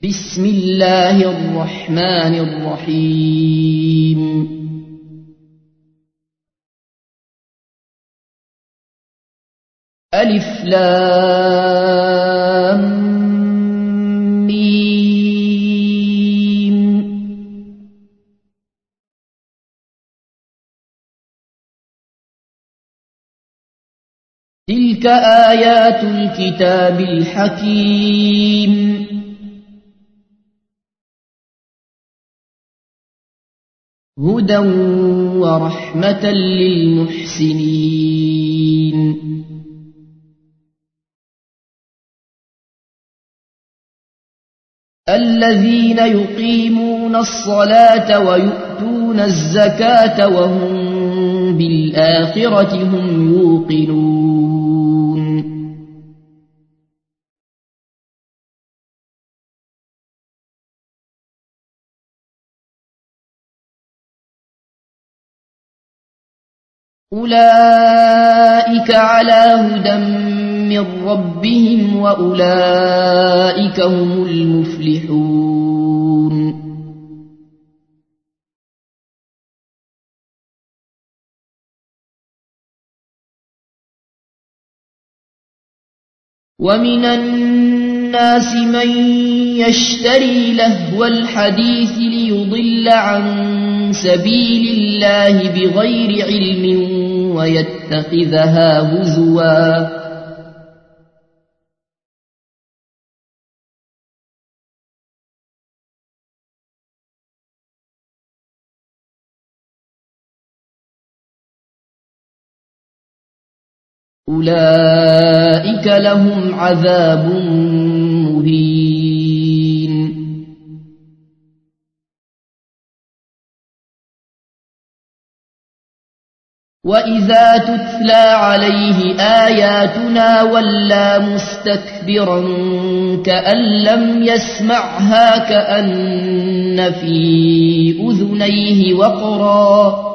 بسم الله الرحمن الرحيم ألف لام ميم تلك آيات الكتاب الحكيم هدى ورحمة للمحسنين الذين يقيمون الصلاة ويؤتون الزكاة وهم بالآخرة هم يوقنون أولئك على هدى من ربهم وأولئك هم المفلحون ومن الناس من يشتري لهو الحديث ليضل عن سبيل الله بغير علم ويتخذها هزوا أولئك لهم عذاب مهين وإذا تتلى عليه آياتنا ولى مستكبرا كأن لم يسمعها كأن في أذنيه وقرا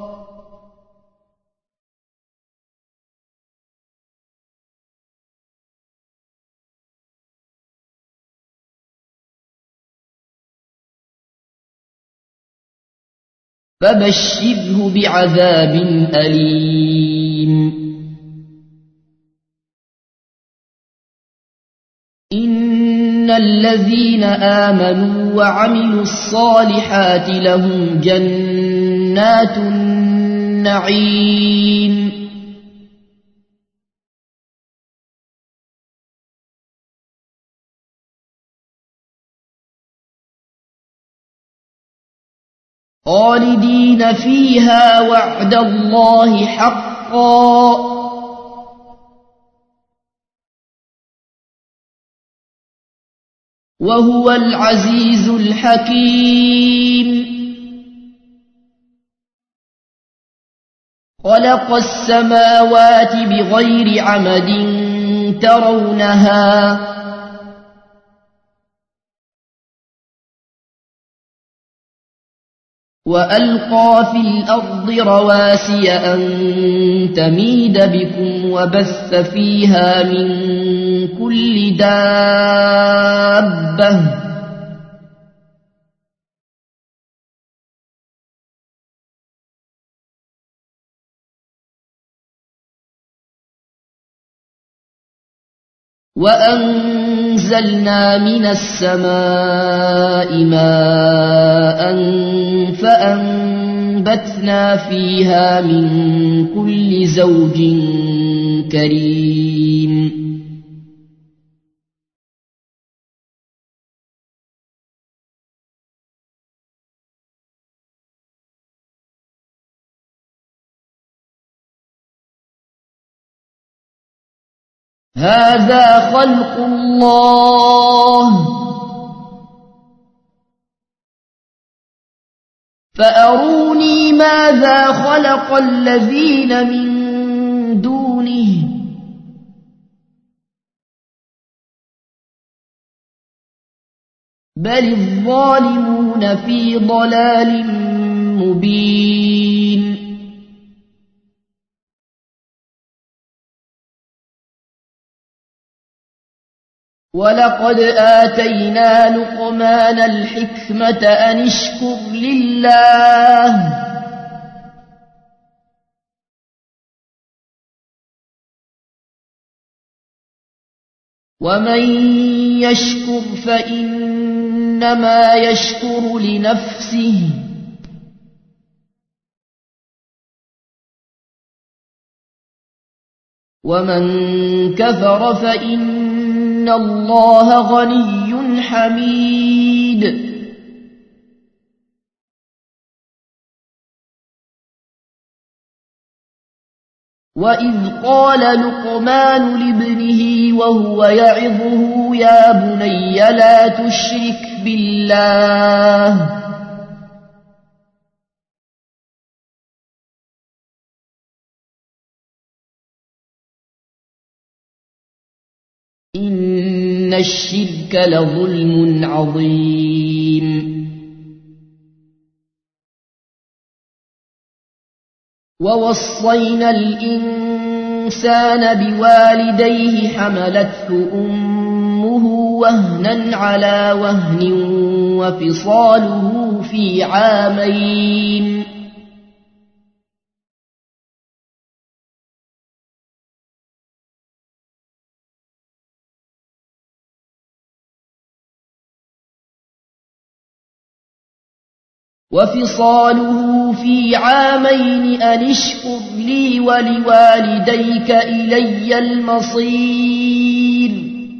فبشره بعذاب أليم إن الذين آمنوا وعملوا الصالحات لهم جنات النعيم خالدين فيها وعد الله حقا وهو العزيز الحكيم خلق السماوات بغير عمد ترونها وألقى في الأرض رواسي أن تميد بكم وبث فيها من كل دابة وأنزلنا من السماء ماء فأنبتنا فيها من كل زوج كريم هذا خلق الله فأروني ماذا خلق الذين من دونه بل الظالمون في ضلال مبين ولقد آتينا لقمان الحكمة أن اشكر لله ومن يشكر فإنما يشكر لنفسه ومن كفر فإن الله غني حميد وإذ قال لقمان لابنه وهو يعظه يا بني لا تشرك بالله إن الشرك لظلم عظيم ووصينا الإنسان بوالديه حملته أمه وهنا على وهن وفصاله في عامين أن اشكر لي ولوالديك إلي المصير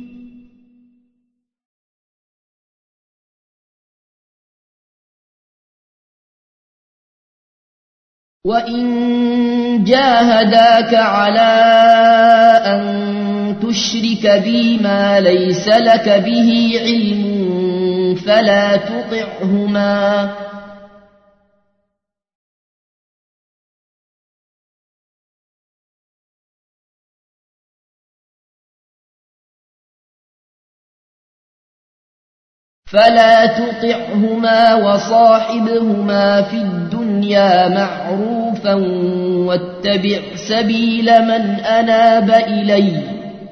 وإن جاهداك على أن تشرك بي ما ليس لك به علم فلا تطعهما وصاحبهما في الدنيا معروفا واتبع سبيل من أناب إلي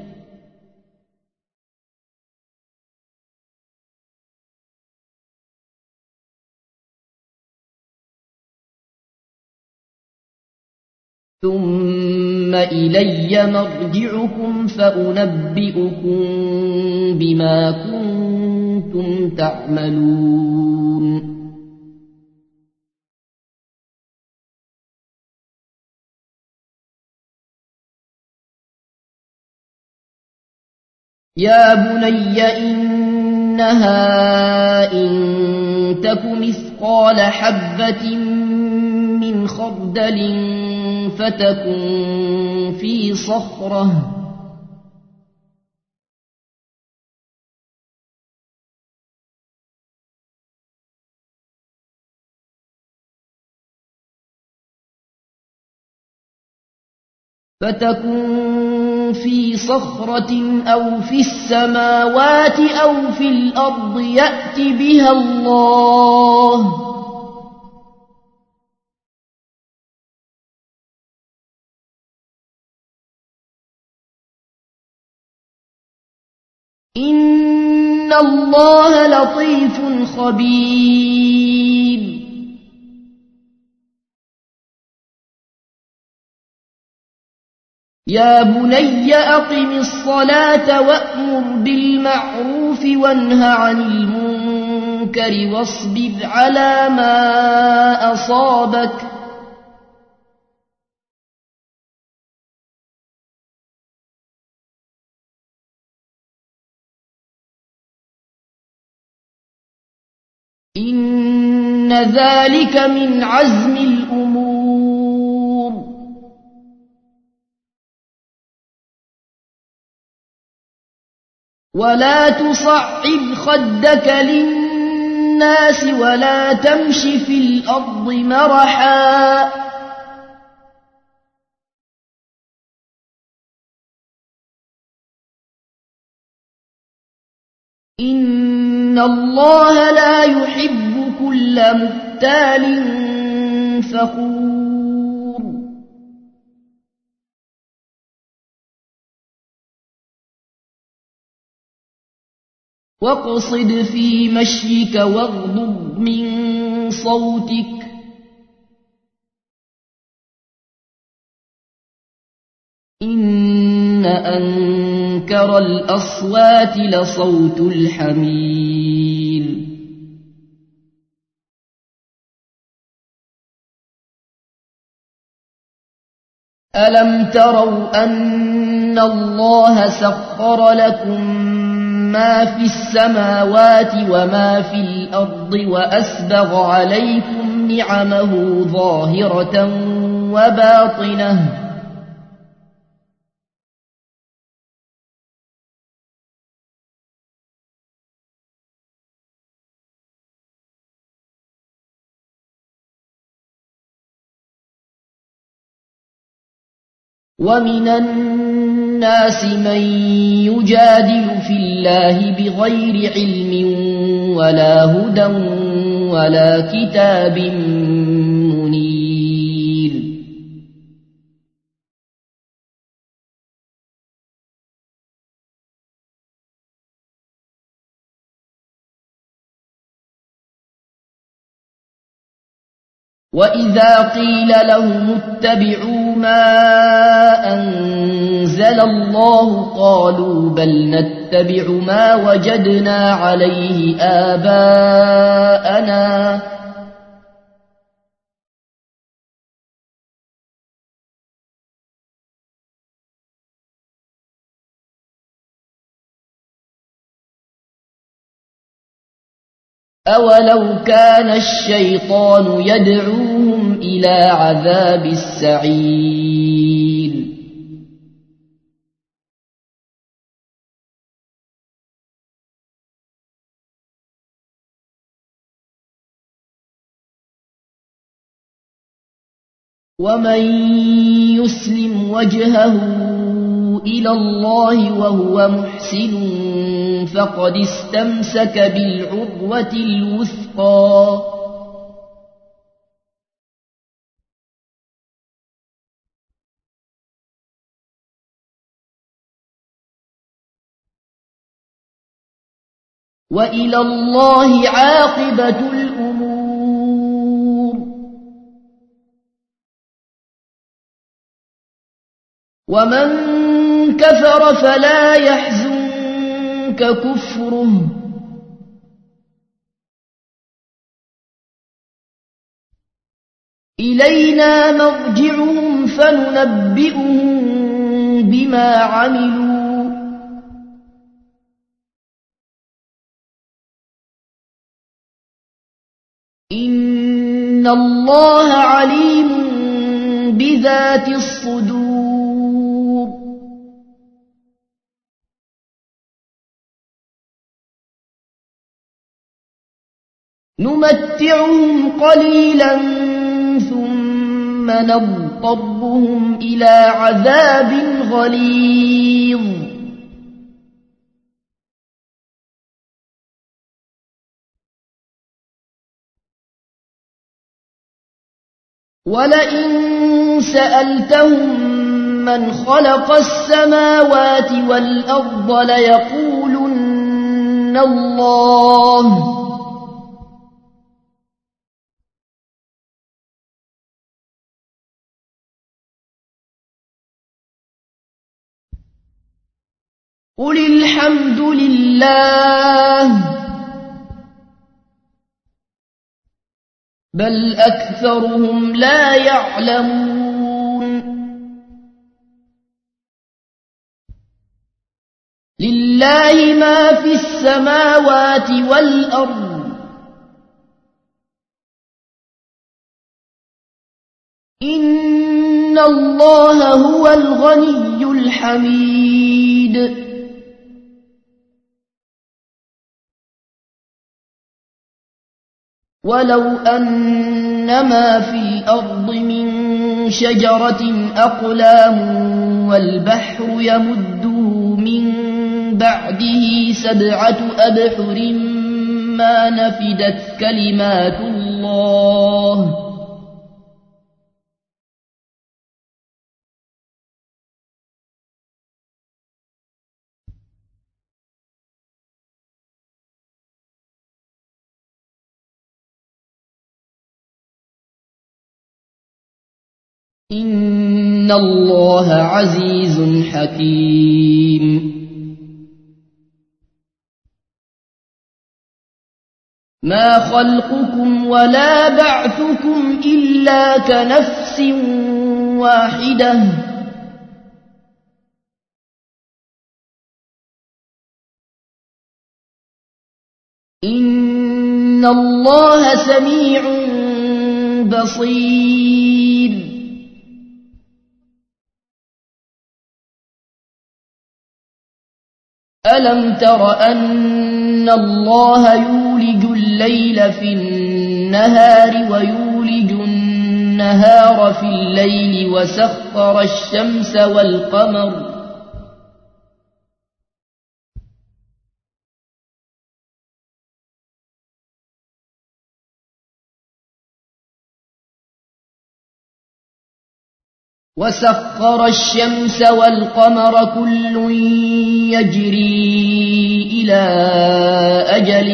ثم إلي مرجعكم فأنبئكم بما كنتم تعملون يا بني إنها إن تك مثقال حبة من خردل فتكن في صخرة أو في السماوات أو في الأرض يأت بها الله إن الله لطيف خبير يا بني أقم الصلاة وأمر بالمعروف وانه عن المنكر واصبر على ما أصابك إن ذلك من عزم الأمور ولا تصعد خدك للناس ولا تمش في الأرض مرحا إن الله لا يحب كل مختال فخور واقصد في مشيك واغضض من صوتك إن أنكر الأصوات لصوت الحمير ألم تروا أن الله سخر لكم ما في السماوات وما في الأرض وأسبغ عليكم نعمه ظاهرة وباطنة ومن الناس من يجادل في الله بغير علم ولا هدى ولا كتاب منير وإذا قيل لهم اتبعوا ما أنزل الله قالوا بل نتبع ما وجدنا عليه آباءنا أولو كان الشيطان يدعوهم إلى عذاب السعير ومن يسلم وجهه إلى الله وهو محسن فقد استمسك بالعروة الوثقى وإلى الله عاقبة الأمور ومن كفر فلا يحزنك كفره إلينا مرجعهم فننبئهم بما عملوا إن الله عليم بذات الصدور نمتعهم قليلا ثم نضطرهم إلى عذاب غليظ ولئن سألتهم من خلق السماوات والأرض ليقولن الله قل الحمد لله بل أكثرهم لا يعلمون لله ما في السماوات والأرض إن الله هو الغني الحميد ولو أن ما في الأرض من شجرة أقلام والبحر يمده من بعده 7 أبحر ما نفدت كلمات الله إن الله عزيز حكيم. ما خلقكم ولا بعثكم إلا كنفس واحدة. إن الله سميع بصير. ألم تر أن الله يولج الليل في النهار ويولج النهار في الليل وسخر الشمس والقمر كل يجري إلى أجل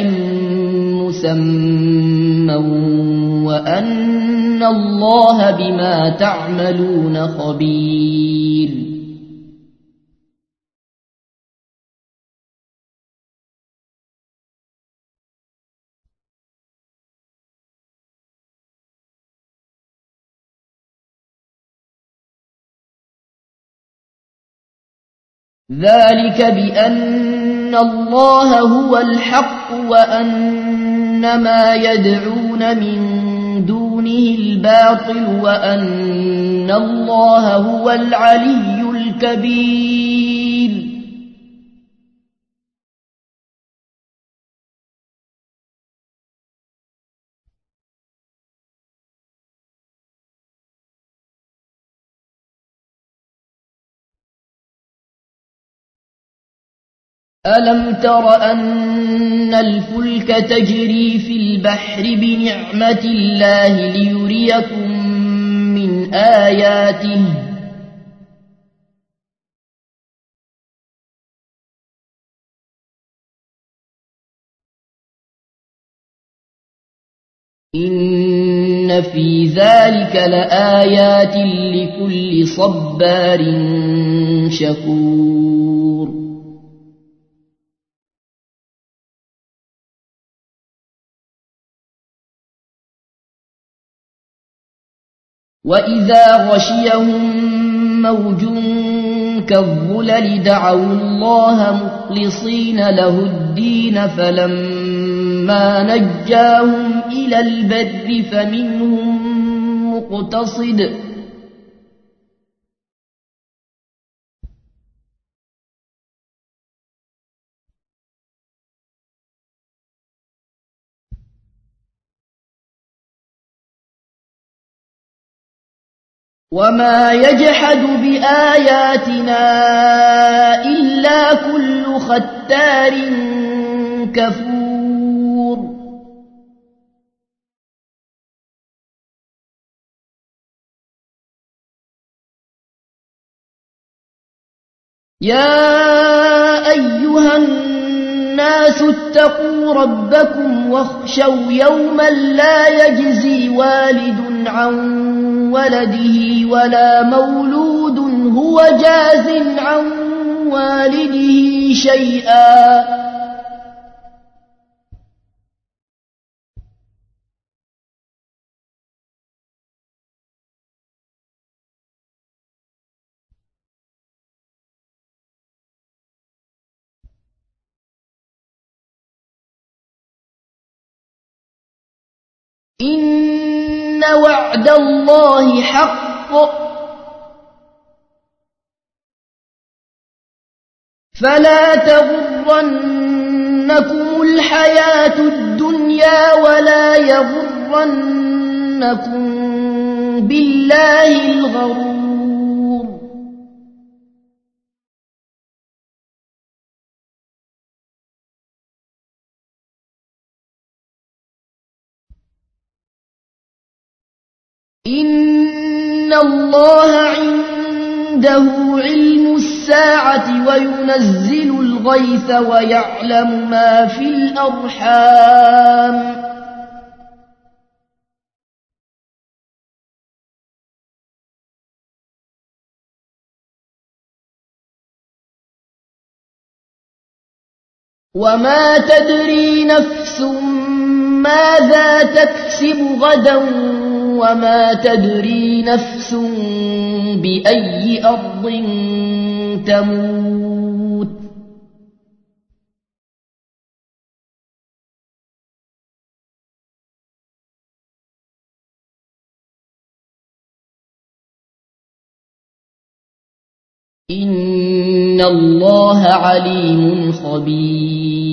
مسمى وأن الله بما تعملون خبير. ذلك بأن الله هو الحق وأن ما يدعون من دونه الباطل وأن الله هو العلي الكبير. ألم تر أن الفلك تجري في البحر بنعمة الله ليريكم من آياته إن في ذلك لآيات لكل صبار شكور. وإذا غشيهم موج كالظلل دعوا الله مخلصين له الدين فلما نجاهم إلى البر فمنهم مقتصد وما يجحد بآياتنا إلا كل ختار كفور. يا أيها الناس اتقوا ربكم واخشوا يوما لا يجزي والد عن ولده ولا مولود هو جاز عن والده شيئا إن وعد الله حق فلا تغرنكم الحياة الدنيا ولا يغرنكم بالله الغرور. إن الله عنده علم الساعة وينزل الغيث ويعلم ما في الأرحام وما تدري نفس ماذا تكسب غدا وما تدري نفس بأي أرض تموت إن الله عليم خبير